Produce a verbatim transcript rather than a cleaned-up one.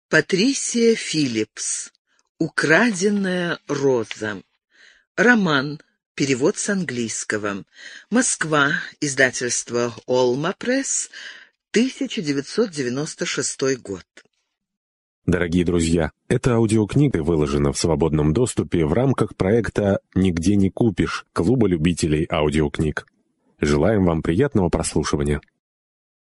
Патрисия Филлипс. «Украденная роза». Роман. Перевод с английского. Москва. Издательство «Олма Пресс», тысяча девятьсот девяносто шестой год. Дорогие друзья, эта аудиокнига выложена в свободном доступе в рамках проекта «Нигде не купишь» Клуба любителей аудиокниг. Желаем вам приятного прослушивания.